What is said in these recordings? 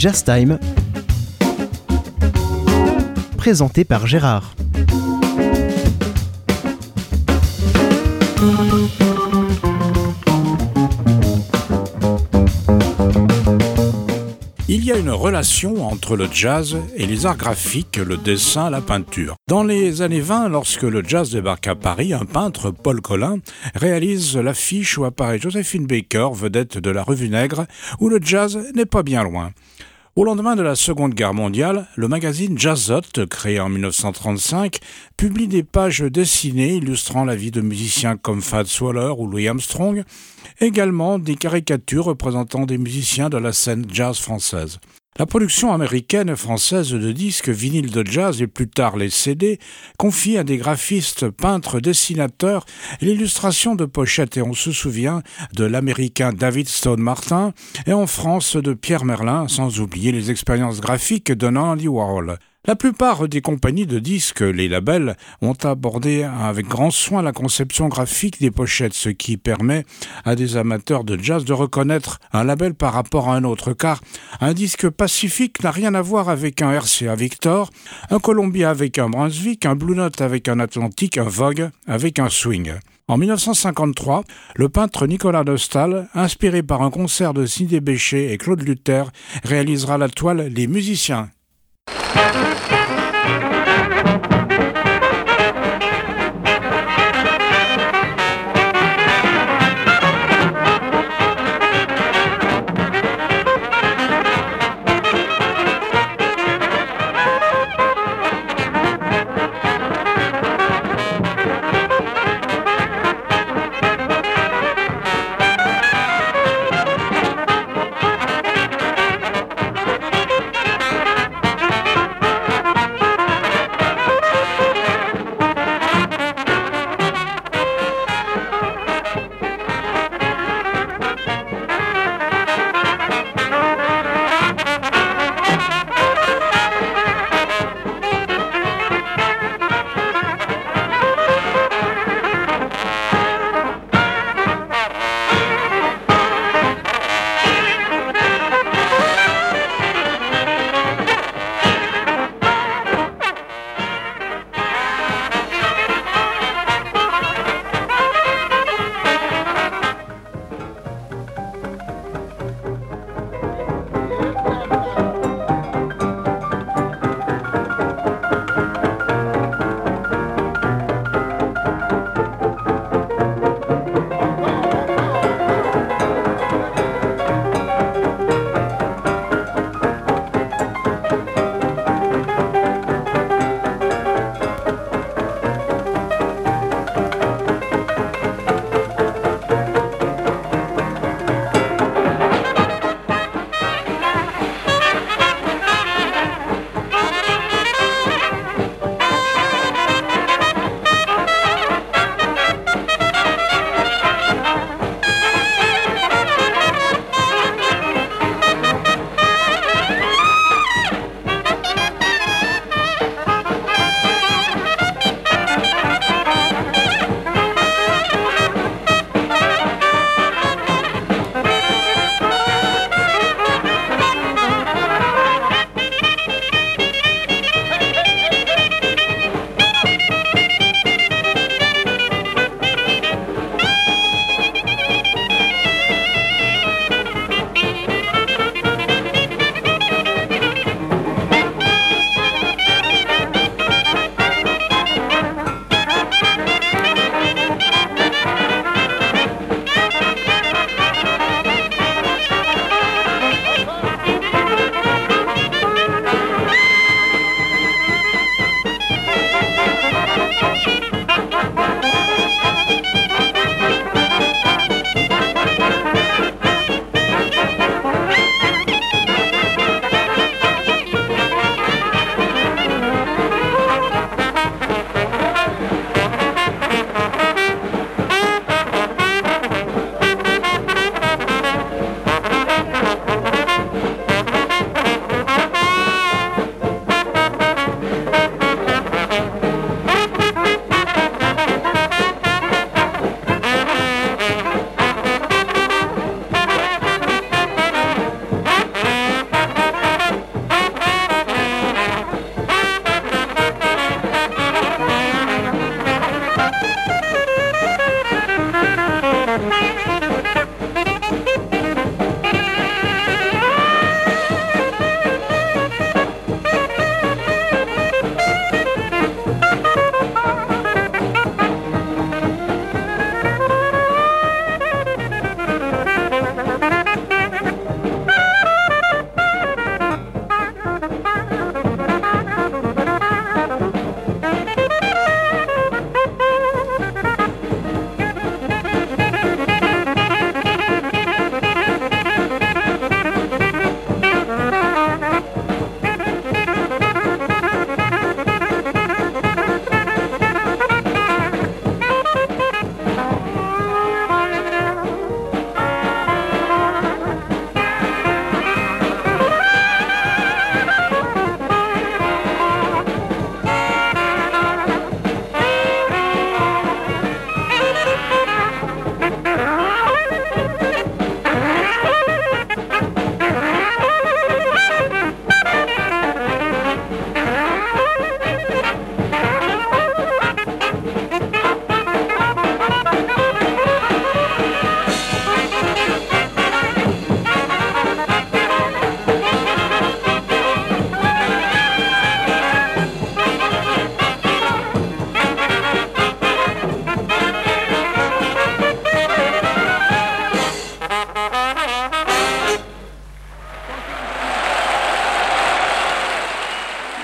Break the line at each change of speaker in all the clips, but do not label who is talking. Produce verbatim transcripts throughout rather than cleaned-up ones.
Jazz Time, présenté par Gérard.
Il y a une relation entre le jazz et les arts graphiques, le dessin, la peinture. Dans les années vingt, lorsque le jazz débarque à Paris, un peintre, Paul Colin, réalise l'affiche où apparaît Joséphine Baker, vedette de la Revue Nègre, où le jazz n'est pas bien loin. Au lendemain de la Seconde Guerre mondiale, le magazine Jazzot, créé en dix-neuf cent trente-cinq, publie des pages dessinées illustrant la vie de musiciens comme Fats Waller ou Louis Armstrong, également des caricatures représentant des musiciens de la scène jazz française. La production américaine et française de disques, vinyles de jazz et plus tard les C D, confie à des graphistes, peintres, dessinateurs l'illustration de pochettes, et on se souvient de l'américain David Stone Martin et en France de Pierre Merlin, sans oublier les expériences graphiques de Andy Warhol. La plupart des compagnies de disques, les labels, ont abordé avec grand soin la conception graphique des pochettes, ce qui permet à des amateurs de jazz de reconnaître un label par rapport à un autre, car un disque Pacific n'a rien à voir avec un R C A Victor, un Columbia avec un Brunswick, un Blue Note avec un Atlantic, un Vogue avec un Swing. En dix-neuf cent cinquante-trois, le peintre Nicolas de Staël, inspiré par un concert de Sidney Bechet et Claude Luther, réalisera la toile Les Musiciens.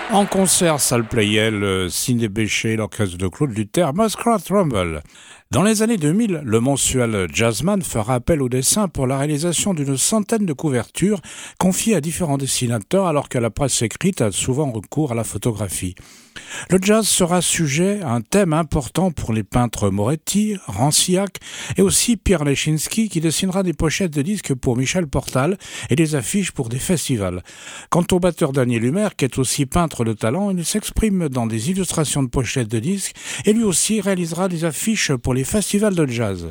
En concert, salle Playel, Sidney Bechet, l'orchestre de Claude Luther, Muskrat Rumble. Dans les années deux mille, le mensuel Jazzman fera appel au dessin pour la réalisation d'une centaine de couvertures confiées à différents dessinateurs alors que la presse écrite a souvent recours à la photographie. Le jazz sera sujet à un thème important pour les peintres Moretti, Ranciac et aussi Pierre Leschinsky qui dessinera des pochettes de disques pour Michel Portal et des affiches pour des festivals. Quant au batteur Daniel Humer, qui est aussi peintre de talent, il s'exprime dans des illustrations de pochettes de disques et lui aussi réalisera des affiches pour les festivals de jazz.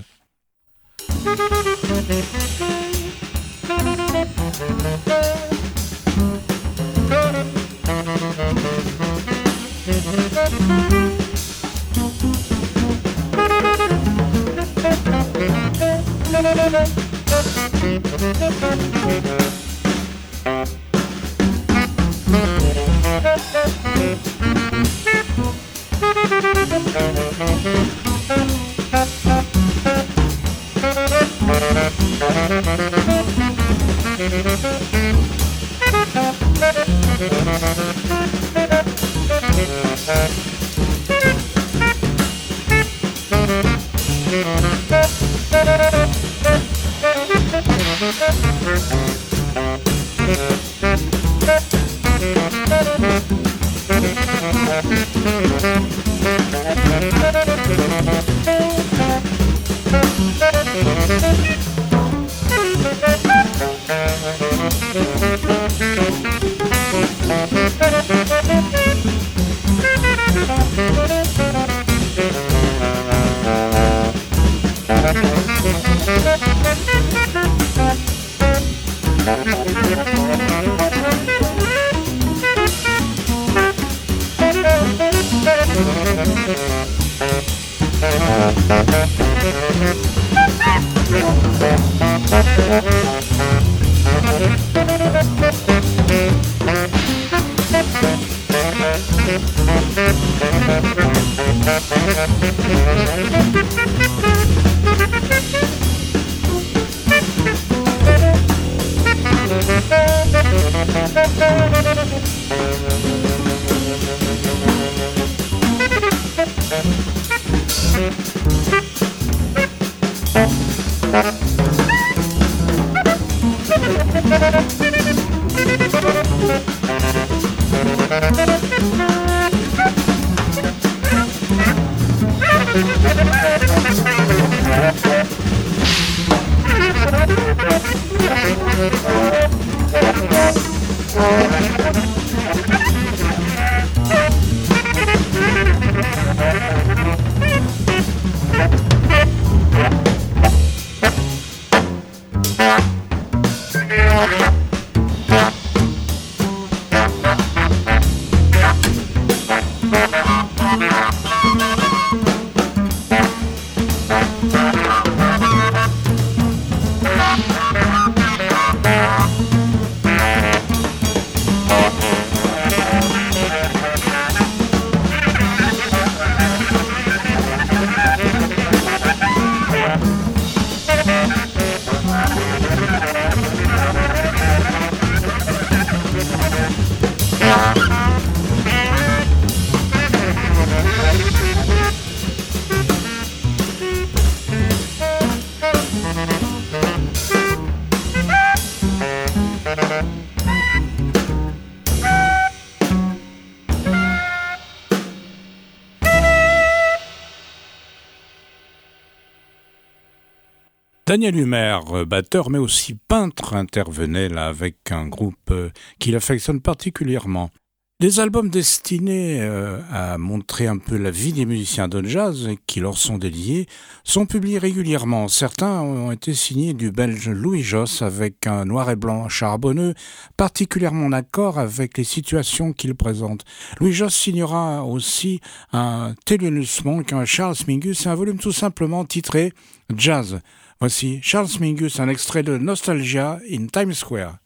Daniel Humer, batteur mais aussi peintre, intervenait là avec un groupe qu'il affectionne particulièrement. Des albums destinés euh, à montrer un peu la vie des musiciens de jazz qui leur sont dédiés sont publiés régulièrement. Certains ont été signés du Belge Louis Josse avec un noir et blanc charbonneux particulièrement en accord avec les situations qu'il présente. Louis Josse signera aussi un Thelonious Monk, un Charles Mingus, un volume tout simplement titré Jazz. Voici Charles Mingus, un extrait de Nostalgia in Times Square.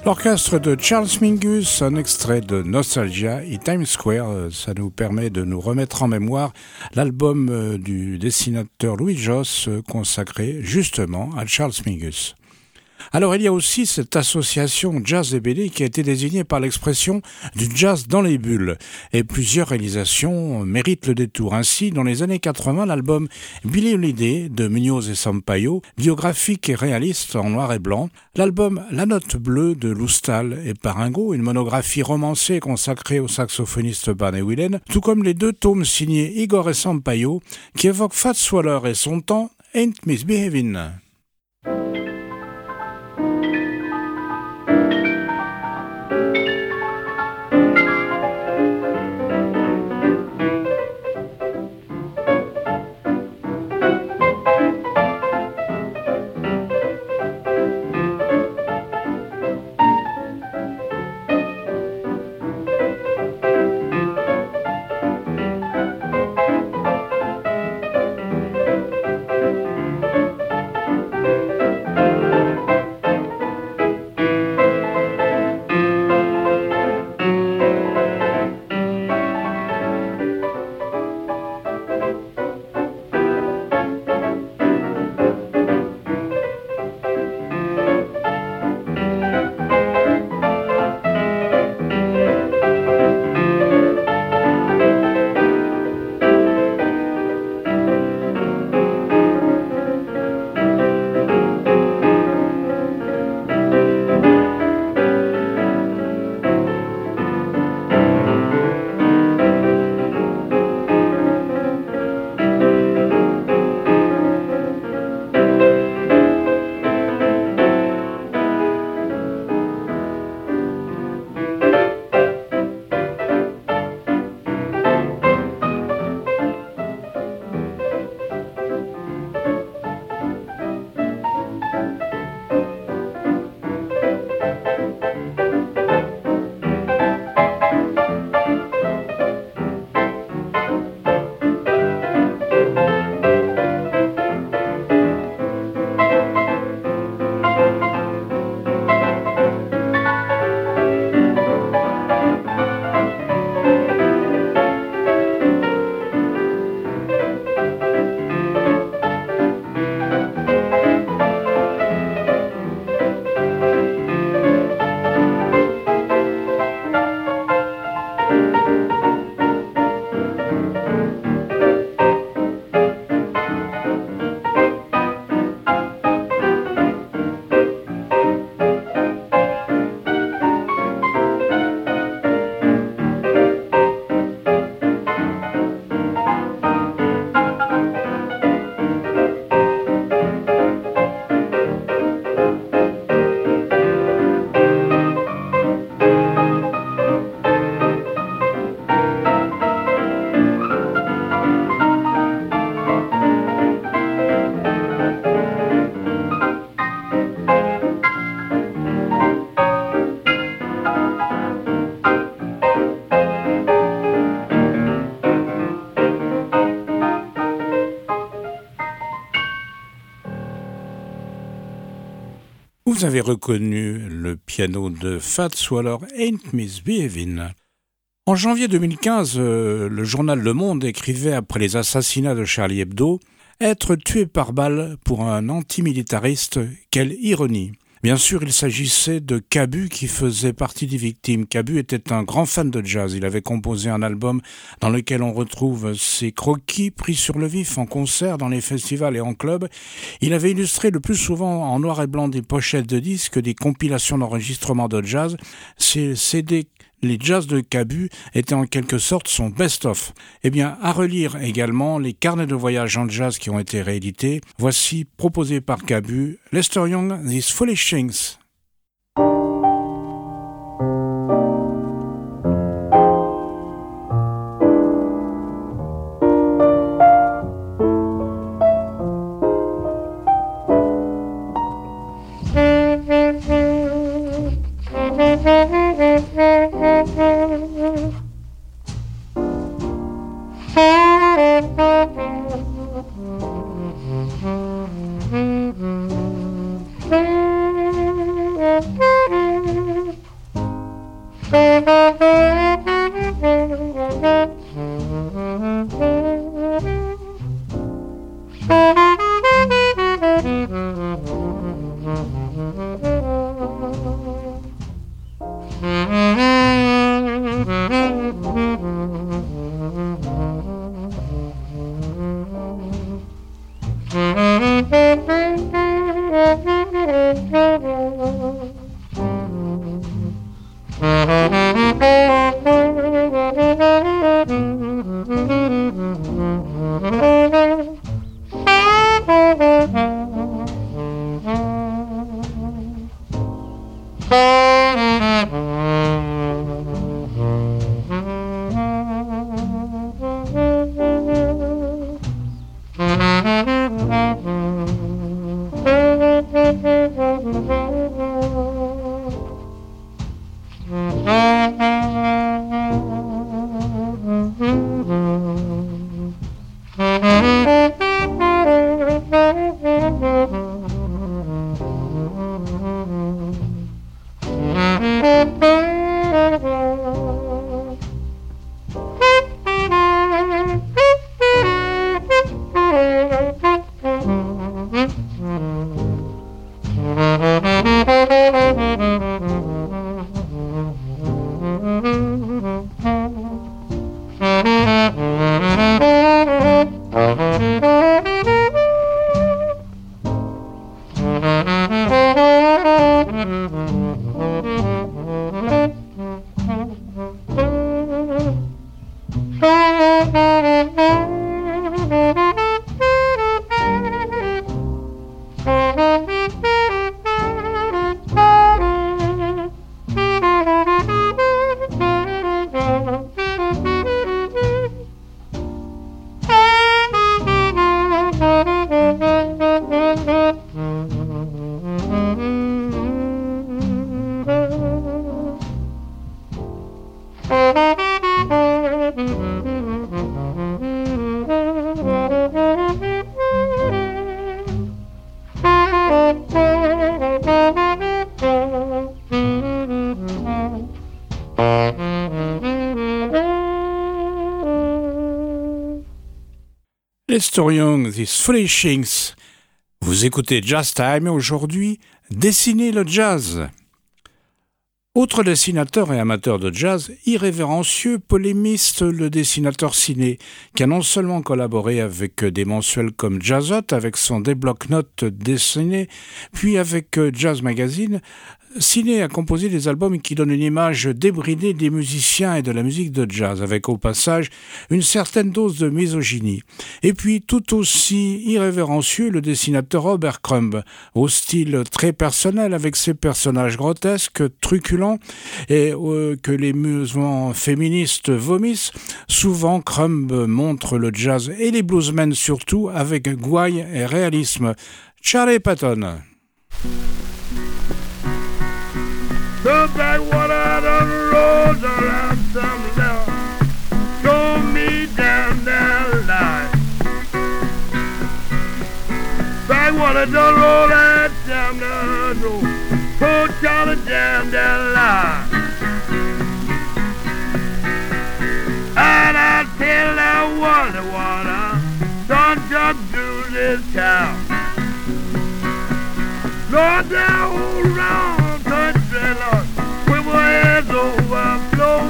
L'orchestre de Charles Mingus, un extrait de Nostalgia et Times Square, ça nous permet de nous remettre en mémoire l'album du dessinateur Louis Joss consacré justement à Charles Mingus. Alors il y a aussi cette association jazz et B D qui a été désignée par l'expression du jazz dans les bulles et plusieurs réalisations méritent le détour. Ainsi, dans les années quatre-vingts, l'album Billy Holiday de Munoz et Sampaio, biographique et réaliste en noir et blanc, l'album La Note Bleue de Loustal et Paringo, une monographie romancée consacrée au saxophoniste Barney Whelan, tout comme les deux tomes signés Igor et Sampaio qui évoquent Fats Waller et son temps Ain't Misbehavin'. Vous avez reconnu le piano de Fats Waller, Ain't Misbehavin'. En janvier deux mille quinze, euh, le journal Le Monde écrivait après les assassinats de Charlie Hebdo « Être tué par balle pour un antimilitariste, quelle ironie !» Bien sûr, il s'agissait de Cabu qui faisait partie des victimes. Cabu était un grand fan de jazz. Il avait composé un album dans lequel on retrouve ses croquis pris sur le vif en concert, dans les festivals et en club. Il avait illustré le plus souvent en noir et blanc des pochettes de disques, des compilations d'enregistrements de jazz. Ces C D Les jazz de Cabu étaient en quelque sorte son best-of. Eh bien, à relire également les carnets de voyage en jazz qui ont été réédités. Voici, proposé par Cabu, Lester Young, These Foolish Things.
Mm-hmm.
Lester Young, These Foolish Things. Vous écoutez Jazz Time et aujourd'hui, dessiner le jazz. Autre dessinateur et amateur de jazz, irrévérencieux, polémiste, le dessinateur Ciné, qui a non seulement collaboré avec des mensuels comme Jazzot, avec son débloc-notes dessiné, puis avec Jazz Magazine, Ciné a composé des albums qui donnent une image débridée des musiciens et de la musique de jazz, avec au passage une certaine dose de misogynie. Et puis tout aussi irrévérencieux, le dessinateur Robert Crumb, au style très personnel, avec ses personnages grotesques, truculents, et euh, que les mouvements féministes vomissent. Souvent, Crumb montre le jazz et les bluesmen surtout avec gouaille et réalisme. Charlie Patton.
The backwater of the roads around some love show me down that line. Backwater don't roll that down the road. Put Charlie down that line. And I tell that water, water, don't jump through this town. Lord, that old round country, Lord, with my heads overflow.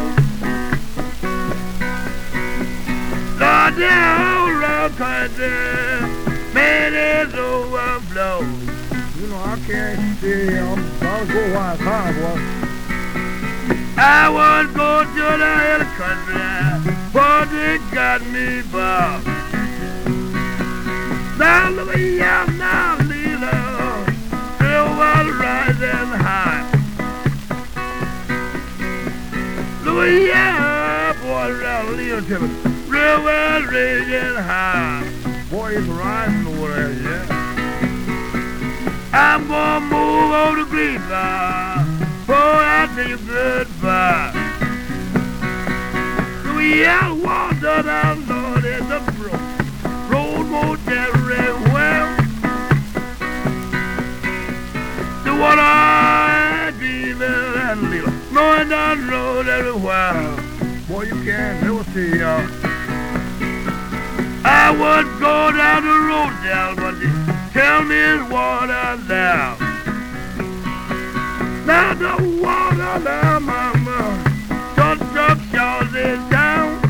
Lord, that old round country, man, it's overflow. You know, I can't see, I'm, I was going while it's hard, boy. I was going to the hill country, but it got me by. Now, look at you, now, Lila. Was rising high. Louisiana, boy, around Leo Tibbet, real well raging high. Boy, it's rising over there, yeah. I'm gonna move over to Greenville, boy, I'll tell you goodbye. Louisiana, water down, Lord, is a brook. Road won't get very well. What I dream and live, knowing that road everywhere. Boy, you can't never see ya. I would go down the road down, but they tell me it's water there. Now the water there, mama, don't drop yours is down.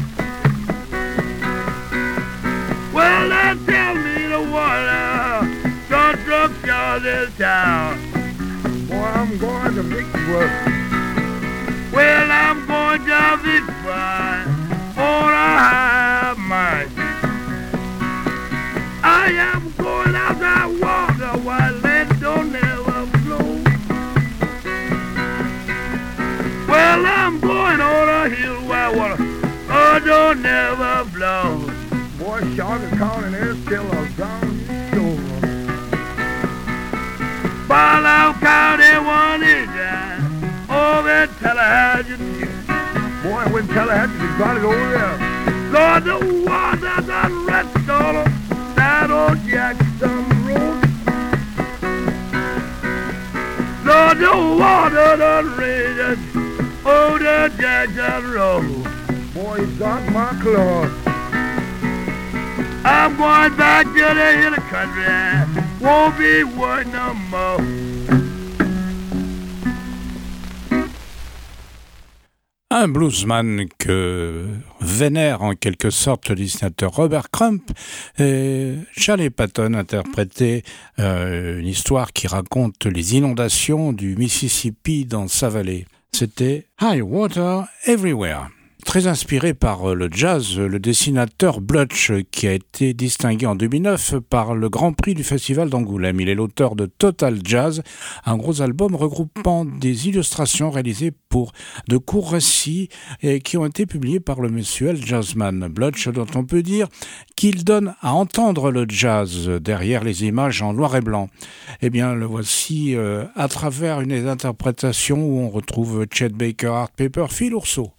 Well, they tell me the water, don't drop yours is down. Boy, I'm going to Vicksburg. Well, I'm going to Vicksburg, for I have mine. I am going out that water while it don't ever flow. Well, I'm going on a hill where water oh, don't never flow. Boy, Charlotte County is still a ground shore. Barlow County, one is over in Tallahatchie. Boy, when Tallahatchie, you got it over there. Lord, the water done rest all of that old Jackson Road. Lord, the water done raged over the Jackson Road. Boy, you got my clothes. I'm going back to the hill country. Won't be worth no more.
Un bluesman que vénère en quelque sorte le dessinateur Robert Crumb, et Charlie Patton interprétait euh, une histoire qui raconte les inondations du Mississippi dans sa vallée. C'était High Water Everywhere. Très inspiré par le jazz, le dessinateur Blutch, qui a été distingué en deux mille neuf par le Grand Prix du Festival d'Angoulême. Il est l'auteur de Total Jazz, un gros album regroupant des illustrations réalisées pour de courts récits et qui ont été publiés par le mensuel Jazzman. Blutch, dont on peut dire qu'il donne à entendre le jazz derrière les images en noir et blanc. Eh bien, le voici euh, à travers une interprétation où on retrouve Chet Baker, Art Pepper, Phil Ourso.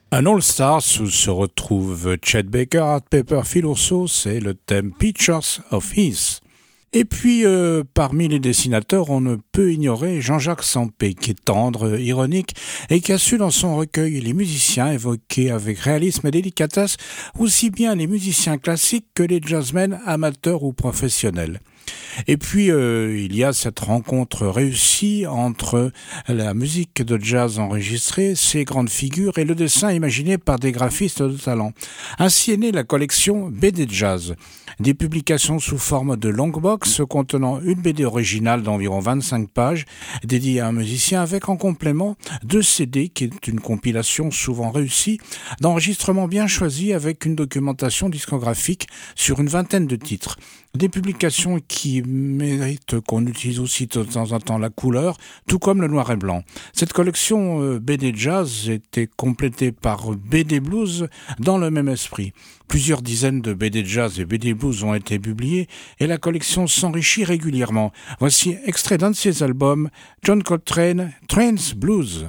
Un All-Stars où se retrouvent Chet Baker, Art Pepper, Phil Urso, c'est le thème Pictures of His. Et puis, euh, parmi les dessinateurs, on ne peut ignorer Jean-Jacques Sampé, qui est tendre, ironique, et qui a su dans son recueil les musiciens évoquer avec réalisme et délicatesse aussi bien les musiciens classiques que les jazzmen amateurs ou professionnels. Et puis, euh, il y a cette rencontre réussie entre la musique de jazz enregistrée, ses grandes figures et le dessin imaginé par des graphistes de talent. Ainsi est née la collection B D Jazz, des publications sous forme de long box contenant une B D originale d'environ vingt-cinq pages dédiée à un musicien avec en complément deux C D qui est une compilation souvent réussie d'enregistrements bien choisis avec une documentation discographique sur une vingtaine de titres. Des publications qui méritent qu'on utilise aussi de temps en temps la couleur, tout comme le noir et blanc. Cette collection euh, B D Jazz était complétée par B D Blues dans le même esprit. Plusieurs dizaines de B D Jazz et B D Blues ont été publiés et la collection s'enrichit régulièrement. Voici extrait d'un de ses albums, John Coltrane, Trains Blues.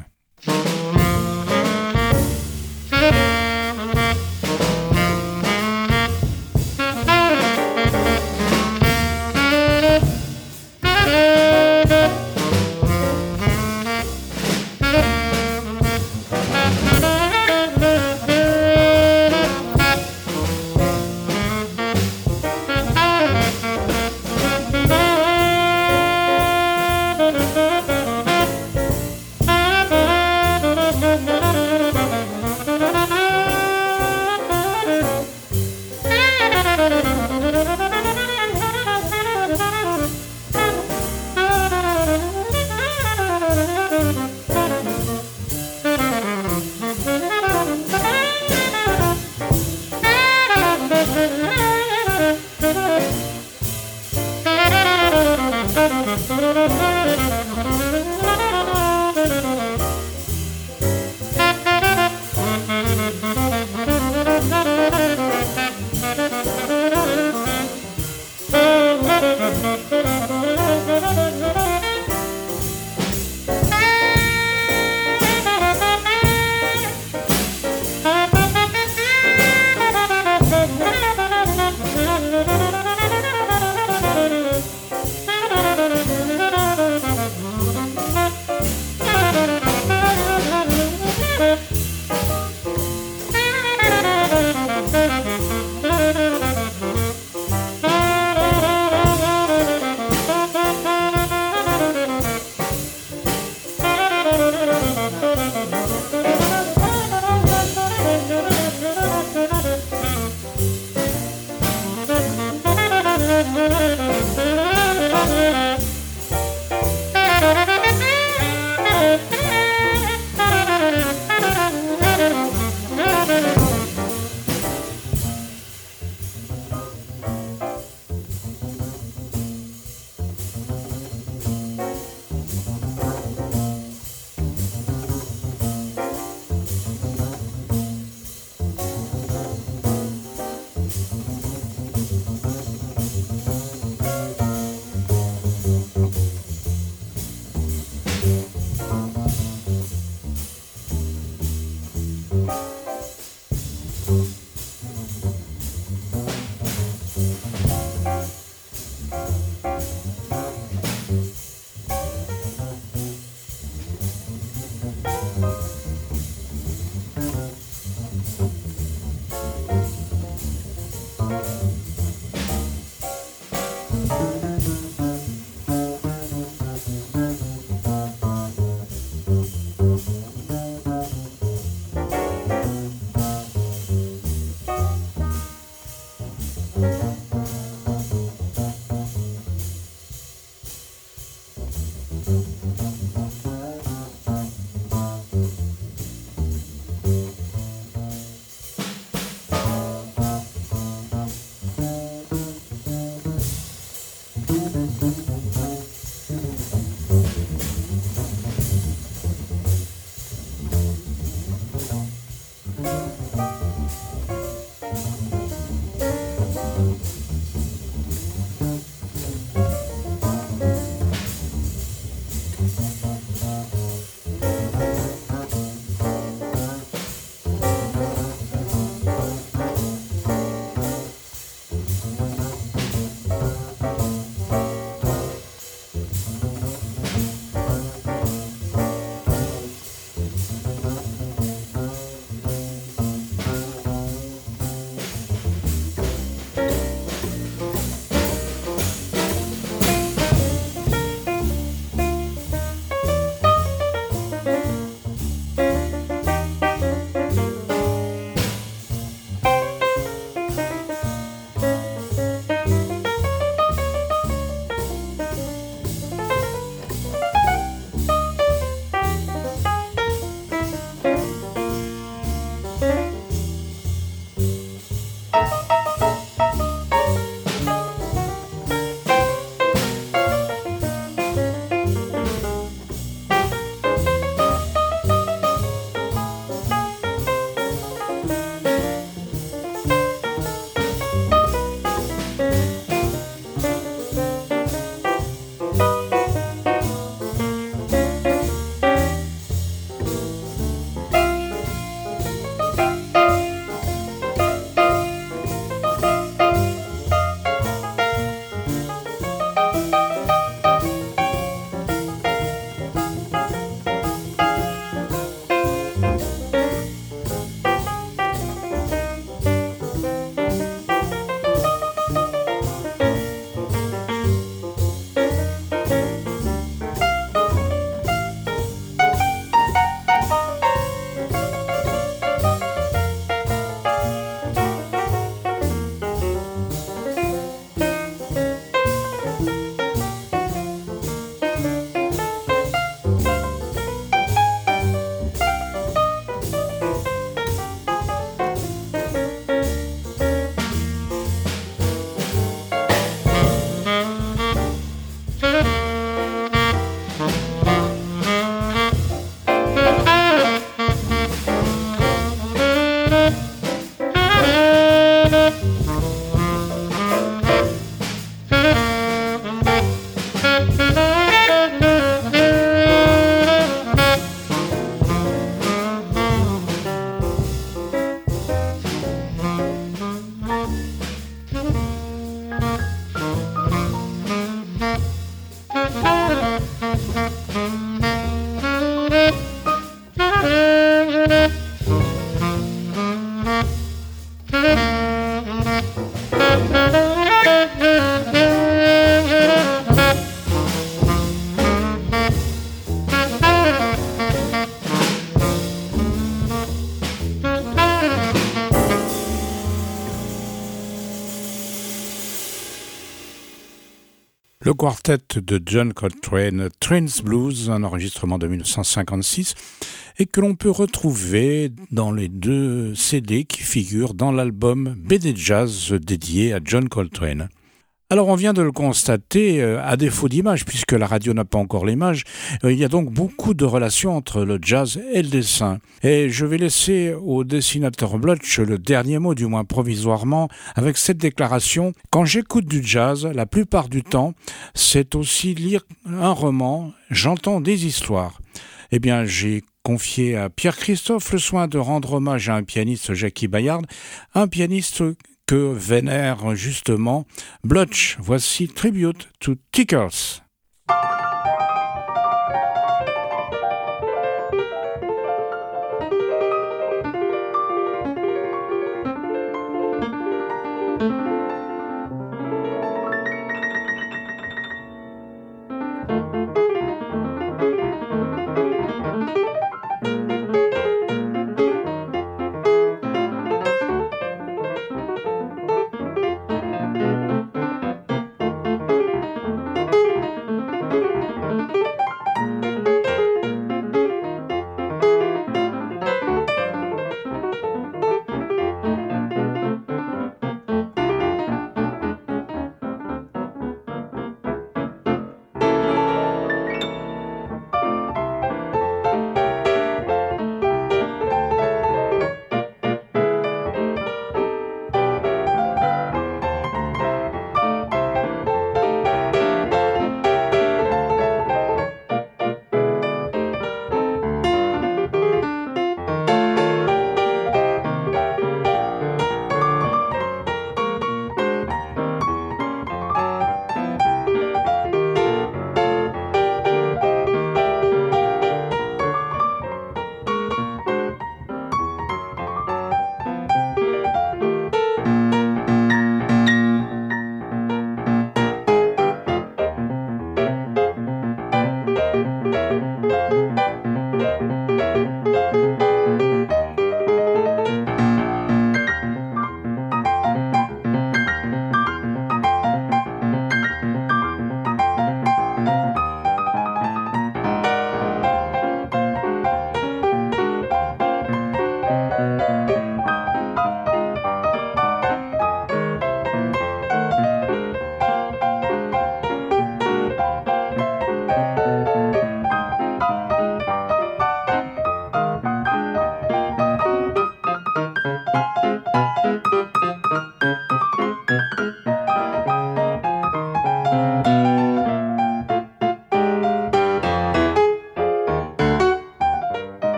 Le quartet de John Coltrane, Trains Blues, un enregistrement de dix-neuf cent cinquante-six, et que l'on peut retrouver dans les deux C D qui figurent dans l'album B D Jazz dédié à John Coltrane. Alors on vient de le constater, euh, à défaut d'image, puisque la radio n'a pas encore l'image, euh, il y a donc beaucoup de relations entre le jazz et le dessin. Et je vais laisser au dessinateur Blutch le dernier mot, du moins provisoirement, avec cette déclaration: quand j'écoute du jazz, la plupart du temps, c'est aussi lire un roman, j'entends des histoires. Eh bien, j'ai confié à Pierre-Christophe le soin de rendre hommage à un pianiste, Jackie Bayard, un pianiste que vénère justement Blutch. Voici Tribute to Tickers.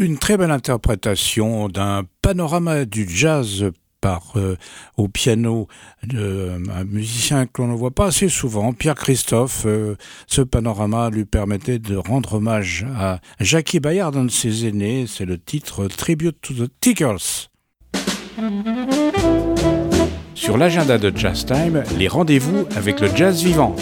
une très belle interprétation d'un panorama du jazz par euh, au piano euh, un musicien que l'on ne voit pas assez souvent, Pierre Christophe. Euh, ce panorama lui permettait de rendre hommage à Jackie Bayard, un de ses aînés. C'est le titre Tribute to the Tickers. Sur l'agenda de Jazz Time, les rendez-vous avec le jazz vivant.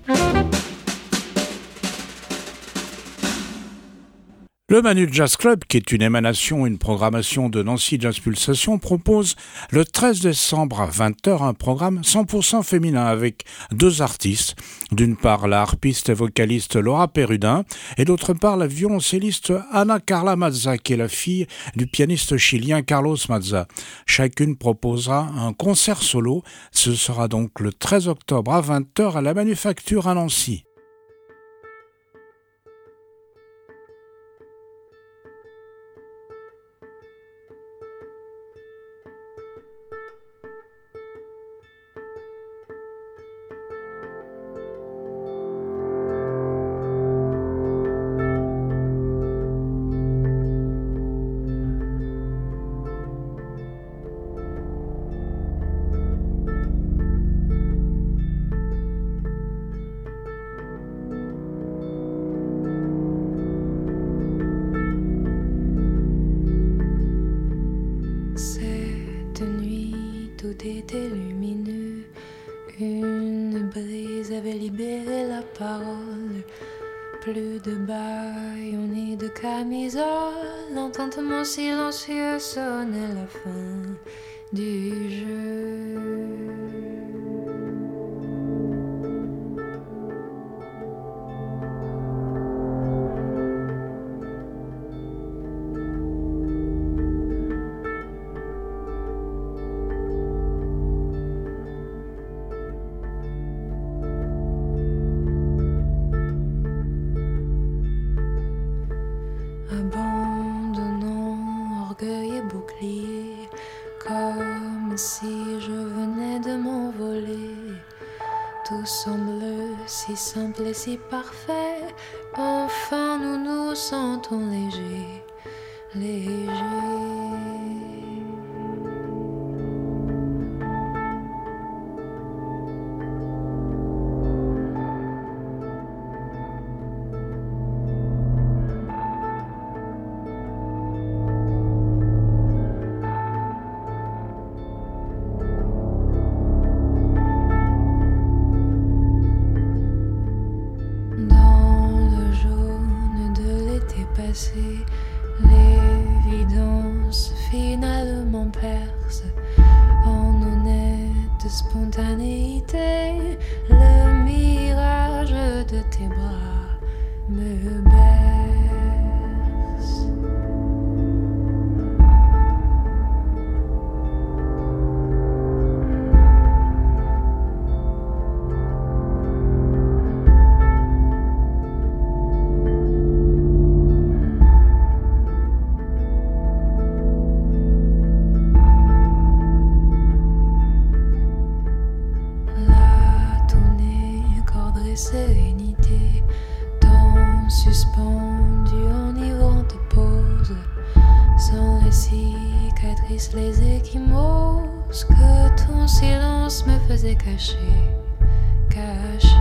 Le Manu Jazz Club, qui est une émanation, une programmation de Nancy Jazz Pulsation, propose le treize décembre à vingt heures un programme cent pour cent féminin avec deux artistes. D'une part, la harpiste et vocaliste Laura Perudin et d'autre part, la violoncelliste Ana Carla Mazza, qui est la fille du pianiste chilien Carlos Mazza. Chacune proposera un concert solo. Ce sera donc le treize octobre à vingt heures à la Manufacture à Nancy.
Était lumineux, une brise avait libéré la parole. Plus de baïonnets de camisole, l'entendement silencieux sonnait la fin du jeu. Comme si je venais de m'envoler, tout semble si simple et si parfait. Enfin nous nous sentons légers, légers. L'évidence finalement perce en honnête spontanéité. Le mirage de tes bras me berce. Sérénité, temps suspendu, enivrante pause, sans les cicatrices, les échymoses que ton silence me faisait cacher, cacher.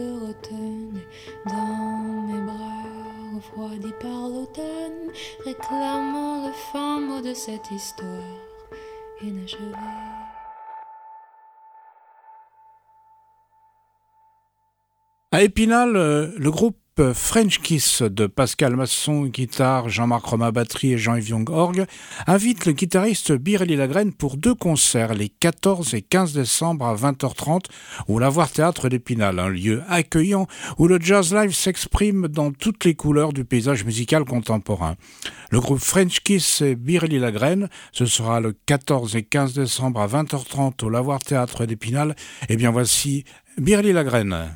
de Rotonne, dans mes bras refroidis par l'automne, réclamant le fin mot de cette histoire inachevée.
À Épinal, le groupe French Kiss de Pascal Masson, guitare, Jean-Marc Romain, batterie et Jean-Yves Young, orgue, invite le guitariste Biréli Lagrène pour deux concerts les quatorze et quinze décembre à vingt heures trente au Lavoir Théâtre d'Épinal, un lieu accueillant où le jazz live s'exprime dans toutes les couleurs du paysage musical contemporain. Le groupe French Kiss et Biréli Lagrène, ce sera le quatorze et quinze décembre à vingt heures trente au Lavoir Théâtre d'Épinal. Et bien voici Biréli Lagrène.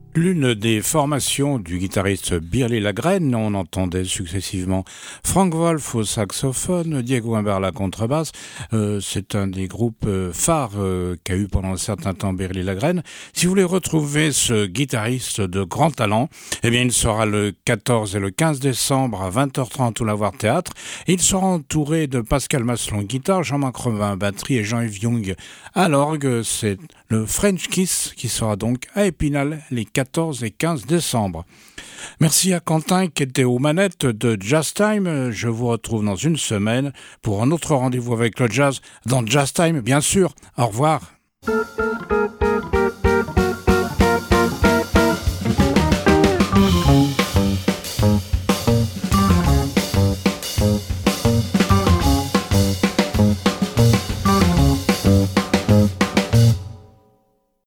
L'une des formations du guitariste Birly Lagrène, on entendait successivement Frank Wolf au saxophone, Diego Humbert à la contrebasse. Euh, c'est un des groupes euh, phares euh, qu'a eu pendant un certain temps Birly Lagrène. Si vous voulez retrouver ce guitariste de grand talent, eh bien il sera le quatorze et le quinze décembre à vingt heures trente au Lavoir Théâtre. Et il sera entouré de Pascal Masselon guitare, Jean-Marc Revin batterie et Jean-Yves Young à l'orgue. C'est le French Kiss qui sera donc à Épinal les quatorze et quinze décembre. Merci à Quentin qui était aux manettes de Jazz Time. Je vous retrouve dans une semaine pour un autre rendez-vous avec le jazz dans Jazz Time, bien sûr. Au revoir.